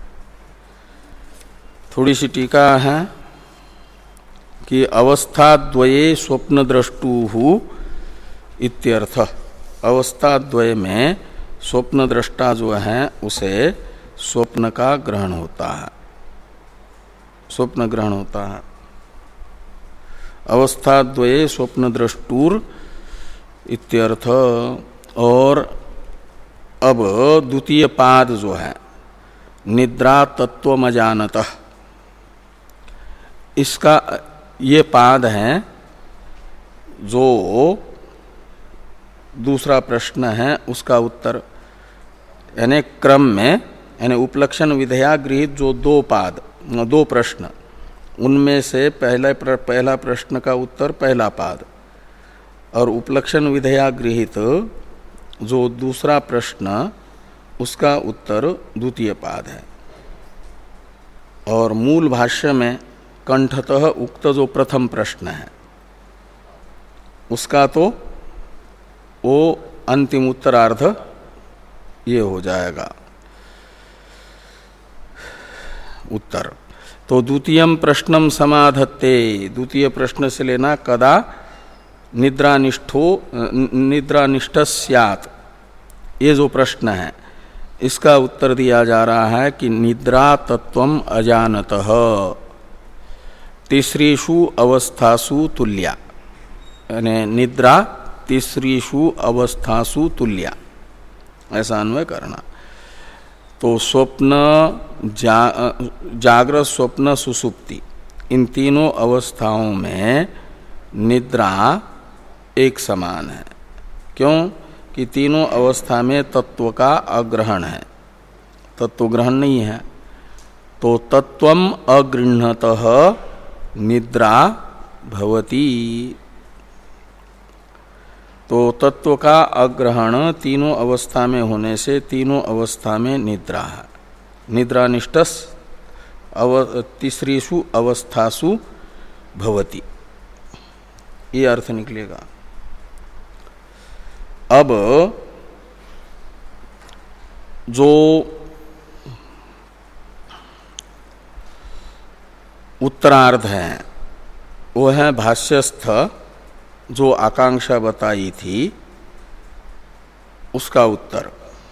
थोड़ी सी टीका है कि अवस्थाद्वये स्वप्न द्रष्टुः इत्यर्थ। अवस्थाद्वय में स्वप्न दृष्टा जो है उसे स्वप्न का ग्रहण होता है, स्वप्न ग्रहण होता है। अवस्थाद्वये स्वप्न द्रष्टुर इत्यर्थ। और अब द्वितीय पाद जो है निद्रा तत्वमजानतः, इसका ये पाद है जो दूसरा प्रश्न है उसका उत्तर, यानी क्रम में, यानी उपलक्षण विधेया गृहीत जो दो पाद, दो प्रश्न, उनमें से पहला पहला प्रश्न का उत्तर पहला पाद, और उपलक्षण विधेया गृहीत जो दूसरा प्रश्न उसका उत्तर द्वितीय पाद है। और मूल भाष्य में कंठतः उक्त जो प्रथम प्रश्न है उसका तो वो अंतिम उत्तरार्ध ये हो जाएगा उत्तर। तो द्वितीयम प्रश्नम समाधत्ते, द्वितीय प्रश्न से लेना कदा निद्रानिष्ठो निद्रानिष्ठ स्यात्, ये जो प्रश्न है इसका उत्तर दिया जा रहा है कि निद्रा तत्वम अजानतः तीसरीषु अवस्थासु तुल्या, यानी निद्रा तीसरीषु अवस्थासु तुल्या, ऐसा अन्वय करना। तो स्वप्न, जा, जागृत, स्वप्न, सुषुप्ति, इन तीनों अवस्थाओं में निद्रा एक समान है। क्यों? कि तीनों अवस्था में तत्व का अग्रहण है, तत्व ग्रहण नहीं है। तो तत्वम अगृह्णतः निद्रा भवति, तो तत्व का अग्रहण तीनों अवस्था में होने से तीनों अवस्था में निद्रा है। निद्रानिष्ठस अव तीसरीषु अवस्थासु भवति, ये अर्थ निकलेगा। अब जो उत्तरार्ध है वो है भाष्यस्थ जो आकांक्षा बताई थी उसका उत्तर,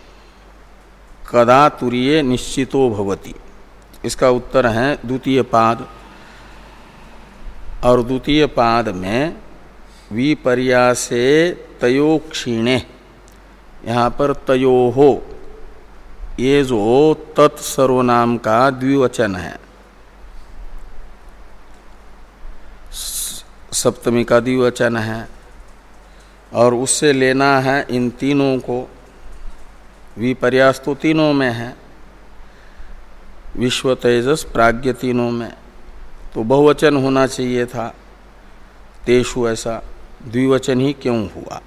कदा तुरीये निश्चितो भवति, इसका उत्तर है द्वितीय पाद। और द्वितीय पाद में विपर्यासे तयो क्षीणे, यहाँ पर तयो हो, ये जो तत्सर्वनाम का द्विवचन है, सप्तमी का द्विवचन है, और उससे लेना है इन तीनों को। विपर्यास तो तीनों में है, विश्व तेजस प्राज्ञ तीनों में, तो बहुवचन होना चाहिए था। तेषु ऐसा द्विवचन ही क्यों हुआ?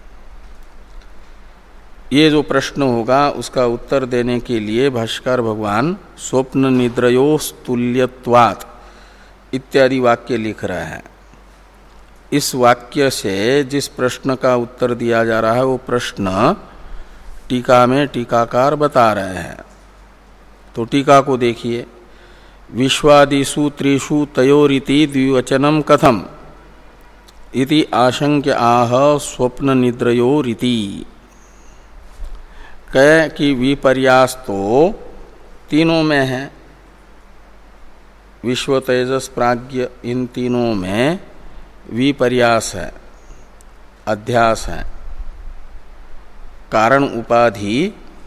ये जो प्रश्न होगा उसका उत्तर देने के लिए भाष्यकार भगवान स्वप्न निद्रयोस्तुल्यत्वात् इत्यादि वाक्य लिख रहे हैं। इस वाक्य से जिस प्रश्न का उत्तर दिया जा रहा है वो प्रश्न टीका में टीकाकार बता रहे हैं। तो टीका को देखिए, विश्वादिषु त्रिषु तयोरिति द्विवचनम कथम इति आशंक्य आह स्वप्न निद्रयोरिति। कह कि विपर्यास तो तीनों में है, विश्व तेजस प्राज्ञ इन तीनों में विपर्यास है, अध्यास है। कारण उपाधि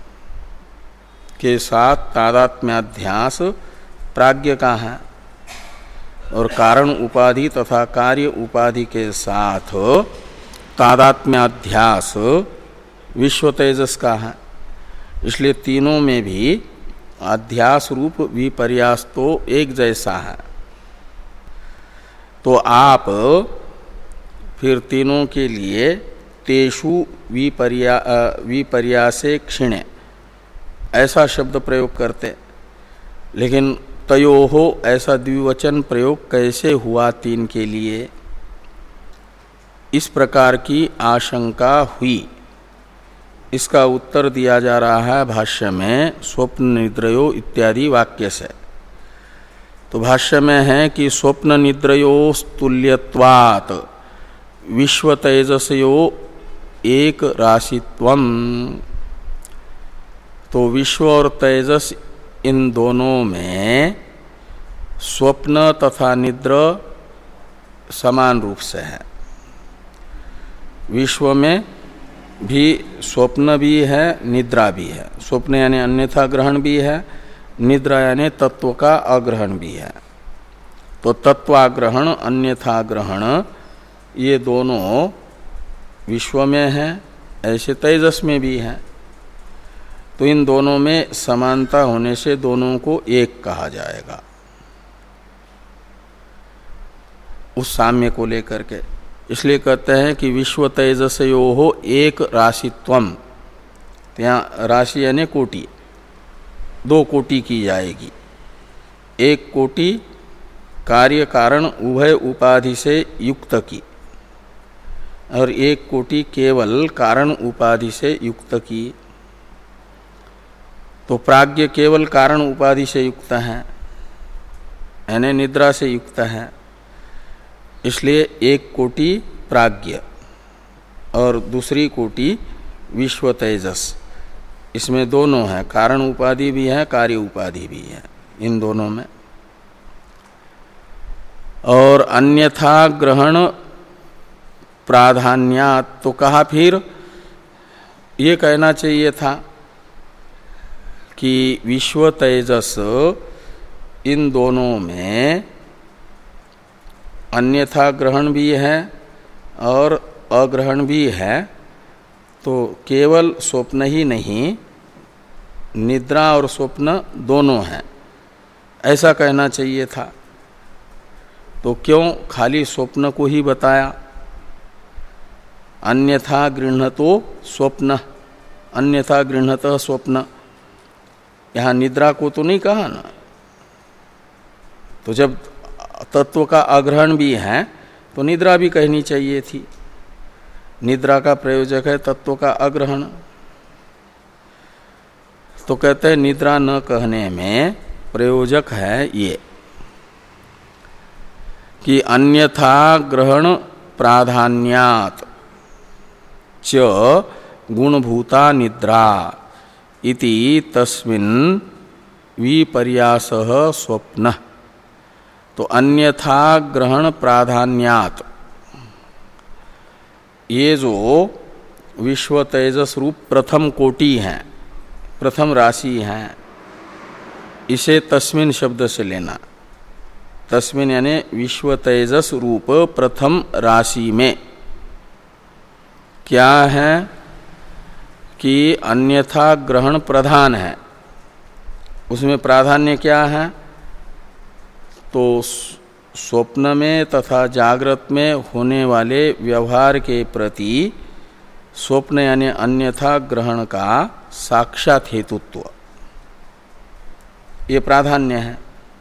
के साथ तादात्म्याध्यास प्राज्ञ का है, और कारण उपाधि तथा कार्य उपाधि के साथ तादात्म्याध्यास विश्व तेजस का है। इसलिए तीनों में भी अध्यास रूप विपर्यास तो एक जैसा है। तो आप फिर तीनों के लिए तेषु विपर्या विपर्यासे क्षीणे ऐसा शब्द प्रयोग करते, लेकिन तयोहो ऐसा द्विवचन प्रयोग कैसे हुआ तीन के लिए? इस प्रकार की आशंका हुई। इसका उत्तर दिया जा रहा है भाष्य में स्वप्न निद्रयो इत्यादि वाक्य से। तो भाष्य में है कि स्वप्न निद्रयोस्तुल्यत्वात् विश्व तेजसयो एक राशित्वम। तो विश्व और तेजस इन दोनों में स्वप्न तथा निद्र समान रूप से है। विश्व में भी स्वप्न भी है, निद्रा भी है। स्वप्न यानी अन्यथा ग्रहण भी है, निद्रा यानी तत्व का अग्रहण भी है। तो तत्वाग्रहण अन्यथा ग्रहण ये दोनों विश्व में है, ऐसे तेजस में भी है। तो इन दोनों में समानता होने से दोनों को एक कहा जाएगा, उस साम्य को लेकर के। इसलिए कहते हैं कि विश्व तेजसयोः एक राशित्वम। यहाँ राशि यानी कोटि, दो कोटि की जाएगी। एक कोटि कार्य कारण उभय उपाधि से युक्त की, और एक कोटि केवल कारण उपाधि से युक्त की। तो प्राज्ञ केवल कारण उपाधि से युक्त है, यानी निद्रा से युक्त है। इसलिए एक कोटि प्राज्ञ और दूसरी कोटि विश्व तेजस, इसमें दोनों है, कारण उपाधि भी है, कार्य उपाधि भी है इन दोनों में। और अन्यथा ग्रहण प्राधान्यात्, तो कहा फिर ये कहना चाहिए था कि विश्व तेजस इन दोनों में अन्यथा ग्रहण भी है और अग्रहण भी है। तो केवल स्वप्न ही नहीं, निद्रा और स्वप्न दोनों हैं, ऐसा कहना चाहिए था। तो क्यों खाली स्वप्न को ही बताया? अन्यथा गृह्णतो स्वप्न, अन्यथा गृह्णतः स्वप्न, यहाँ निद्रा को तो नहीं कहा ना। तो जब तत्व का अग्रहण भी है तो निद्रा भी कहनी चाहिए थी। निद्रा का प्रयोजक है तत्व का अग्रहण। तो कहते हैं निद्रा न कहने में प्रयोजक है ये कि अन्यथा ग्रहण प्राधान्यात् च गुणभूता निद्रा इति तस्मिन् विपर्यासः स्वप्न। तो अन्यथा ग्रहण प्राधान्यात ये जो विश्व तेजस रूप प्रथम कोटि है, प्रथम राशि है, इसे तस्मिन शब्द से लेना। तस्मिन यानी विश्व तेजस रूप प्रथम राशि में क्या है कि अन्यथा ग्रहण प्रधान है। उसमें प्राधान्य क्या है? तो स्वप्न में तथा जागृत में होने वाले व्यवहार के प्रति स्वप्न यानी अन्यथा ग्रहण का साक्षात हेतुत्व, ये प्राधान्य है।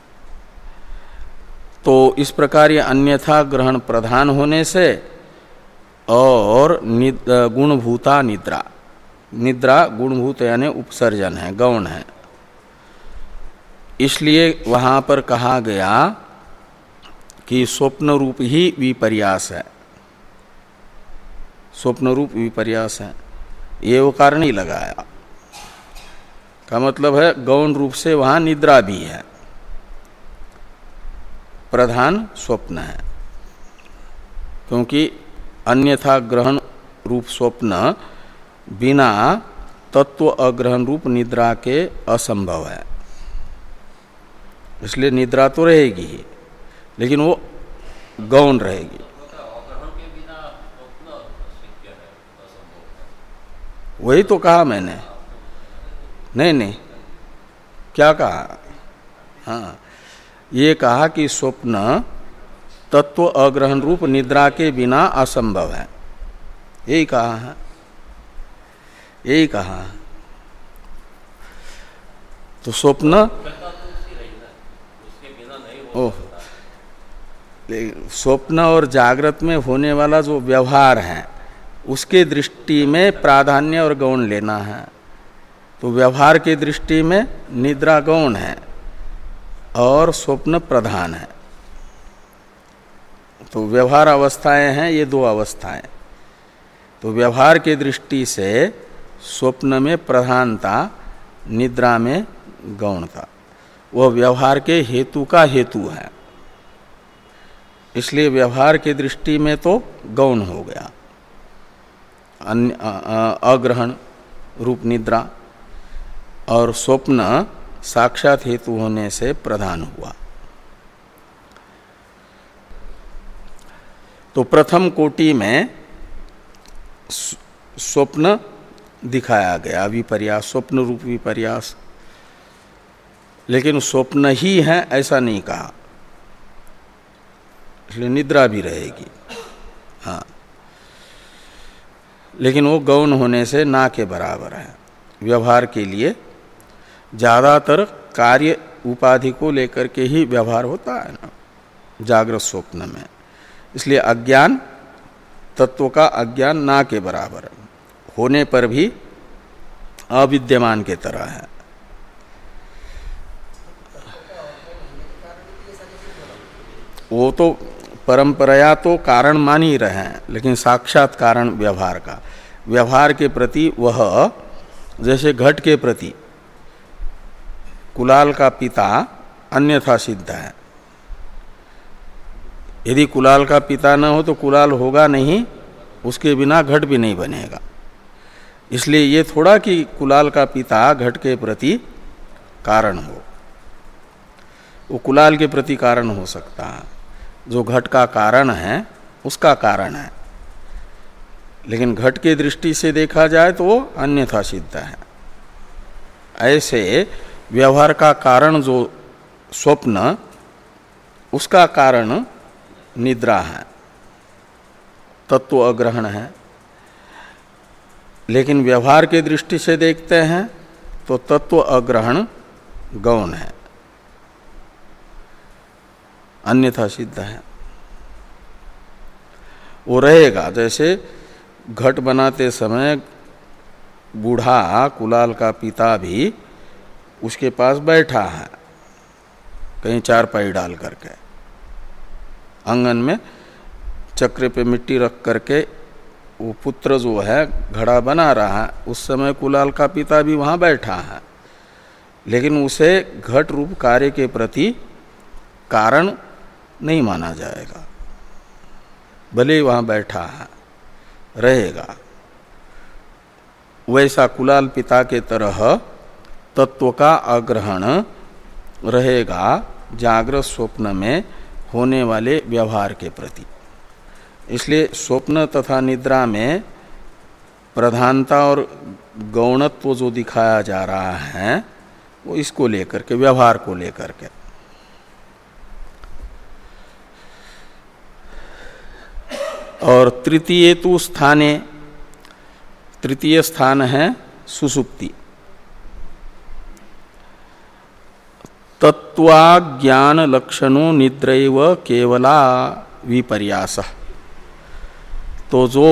तो इस प्रकार ये अन्यथा ग्रहण प्रधान होने से और गुणभूता निद्रा, निद्रा गुणभूत यानी उपसर्जन है, गौण है, इसलिए वहां पर कहा गया कि स्वप्न रूप ही विपर्यास है, स्वप्न रूप विपर्यास है। ये वो कारण ही लगाया का मतलब है गौण रूप से वहां निद्रा भी है, प्रधान स्वप्न है, क्योंकि अन्यथा ग्रहण रूप स्वप्न बिना तत्व अग्रहण रूप निद्रा के असंभव है। इसलिए निद्रा तो रहेगी ही, लेकिन वो गौण रहेगी। वही तो कहा मैंने, नहीं नहीं क्या कहा? हाँ, ये कहा कि स्वप्न तत्व अग्रहण रूप निद्रा के बिना असंभव है, यही कहा है, यही कहा। तो स्वप्न ओह स्वप्न और जागृत में होने वाला जो व्यवहार है उसके दृष्टि में प्राधान्य और गौण लेना है। तो व्यवहार की दृष्टि में निद्रा गौण है और स्वप्न प्रधान है। तो व्यवहार अवस्थाएं हैं ये दो अवस्थाएं। तो व्यवहार की दृष्टि से स्वप्न में प्रधानता, निद्रा में गौणता, वह व्यवहार के हेतु का हेतु है, इसलिए व्यवहार की दृष्टि में तो गौण हो गया अन्य अग्रहण रूप निद्रा, और स्वप्न साक्षात हेतु होने से प्रधान हुआ। तो प्रथम कोटि में स्वप्न दिखाया गया, विपर्यास, स्वप्न रूप विपर्यास। लेकिन स्वप्न ही है ऐसा नहीं कहा, इसलिए निद्रा भी रहेगी। हाँ, लेकिन वो गौण होने से ना के बराबर है। व्यवहार के लिए ज़्यादातर कार्य उपाधि को लेकर के ही व्यवहार होता है ना जागृत स्वप्न में, इसलिए अज्ञान, तत्व का अज्ञान ना के बराबर है, होने पर भी अविद्यमान के तरह है। वो तो परंपराया तो कारण मान ही रहे हैं, लेकिन साक्षात कारण व्यवहार का, व्यवहार के प्रति वह जैसे घट के प्रति कुलाल का पिता अन्यथा सिद्ध है। यदि कुलाल का पिता न हो तो कुलाल होगा नहीं, उसके बिना घट भी नहीं बनेगा। इसलिए ये थोड़ा कि कुलाल का पिता घट के प्रति कारण हो, वो कुलाल के प्रति कारण हो सकता है, जो घट का कारण है उसका कारण है, लेकिन घट के दृष्टि से देखा जाए तो वो अन्यथा सिद्ध है। ऐसे व्यवहार का कारण जो स्वप्न, उसका कारण निद्रा है, तत्व अग्रहण है। लेकिन व्यवहार के दृष्टि से देखते हैं तो तत्व अग्रहण गौण है, अन्यथा सिद्ध है। वो रहेगा, जैसे घट बनाते समय बूढ़ा कुलाल का पिता भी उसके पास बैठा है, कहीं चारपाई डाल करके, आंगन में चक्र पे मिट्टी रख करके वो पुत्र जो है घड़ा बना रहा है, उस समय कुलाल का पिता भी वहाँ बैठा है, लेकिन उसे घट रूप कार्य के प्रति कारण नहीं माना जाएगा, भले ही वहाँ बैठा है रहेगा। वैसा कुलाल पिता के तरह तत्व का अग्रहण रहेगा जागृत स्वप्न में होने वाले व्यवहार के प्रति। इसलिए स्वप्न तथा निद्रा में प्रधानता और गौणत्व जो दिखाया जा रहा है वो इसको लेकर के, व्यवहार को लेकर के। और तृतीय तु स्थाने, तृतीय स्थान है सुसुप्ति। तत्वाज्ञान लक्षणों निद्रैव केवला विपर्यास। तो जो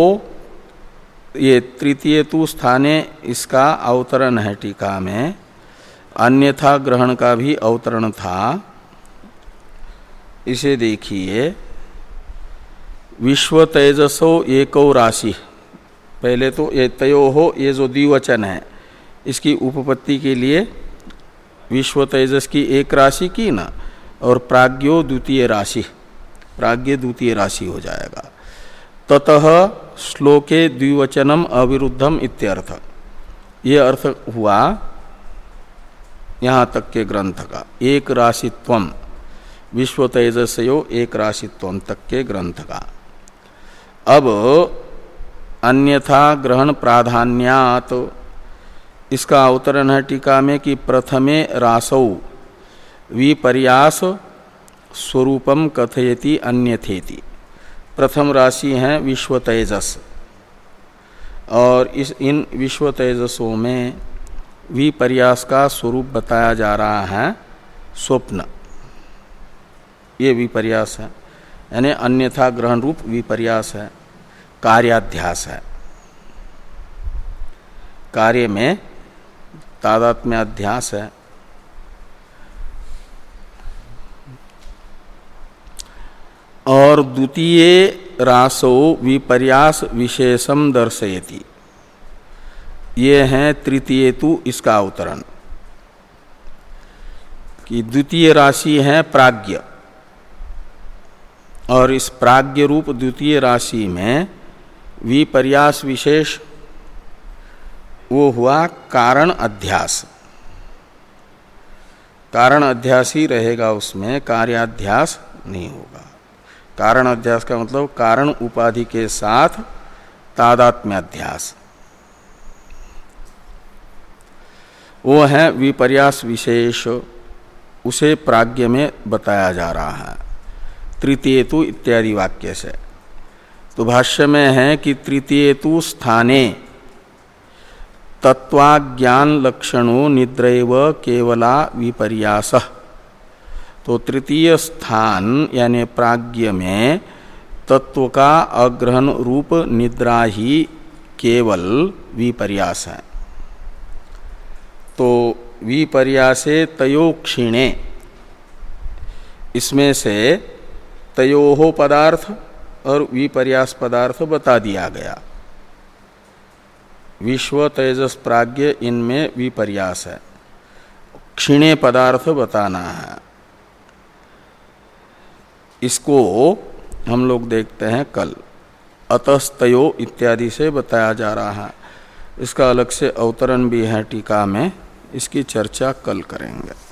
ये तृतीय तु स्थाने इसका अवतरण है टीका में, अन्यथा ग्रहण का भी अवतरण था। इसे देखिए, विश्व तेजसो एको राशि, पहले तो ये तयो हो, ये जो द्विवचन है इसकी उपपत्ति के लिए विश्व तेजस की एक राशि की ना, और प्राज्ञो द्वितीय राशि, प्राज्ञ द्वितीय राशि हो जाएगा। ततः श्लोके द्विवचनम अविरुद्धम इत्यर्थ, ये अर्थ हुआ यहाँ तक के ग्रंथ का। एक राशित्वम, विश्व तेजस्यो एक राशित्वम तक के ग्रंथ का। अब अन्यथा ग्रहण प्राधान्यात, इसका अवतरण है टीका में कि प्रथमे रासौ विपर्यास स्वरूपम कथयति अन्यथेति। प्रथम राशि है विश्व तेजस, और इस इन विश्व तेजसों में विपर्यास का स्वरूप बताया जा रहा है स्वप्न, ये विपर्यास है, यानी अन्यथा ग्रहण रूप विपर्यास है, कार्याध्यास है। कार्य में तादात्म्य अध्यास है। और द्वितीय रासो विपर्यास विशेषम दर्शयति, ये है तृतीय तु इसका अवतरण कि द्वितीय राशि है प्राज्ञ, और इस प्राज्ञ रूप द्वितीय राशि में विपर्यास विशेष वो हुआ कारण अध्यास। कारण अध्यास ही रहेगा उसमें, कार्याध्यास नहीं होगा। कारण अध्यास का मतलब कारण उपाधि के साथ तादात्म्याध्यास, वो है विपर्यास विशेष, उसे प्राज्ञ में बताया जा रहा है तृतीय तु इत्यादि वाक्य से। तो भाष्य में है कि तृतीय तु स्थाने तत्वाज्ञान लक्षणों निद्रैव केवला विपर्यास। तो तृतीय स्थान यानी प्राज्ञ में तत्व का अग्रहण रूप निद्रा ही केवल विपर्यास है। तो विपर्यासे तयो क्षीणे, इसमें से तयोहो पदार्थ और विपर्यास पदार्थ बता दिया गया। विश्व तेजस प्राज्ञ इनमें विपर्यास है, क्षीणे पदार्थ बताना है। इसको हम लोग देखते हैं कल, अतस्तयो इत्यादि से बताया जा रहा है। इसका अलग से अवतरण भी है टीका में, इसकी चर्चा कल करेंगे।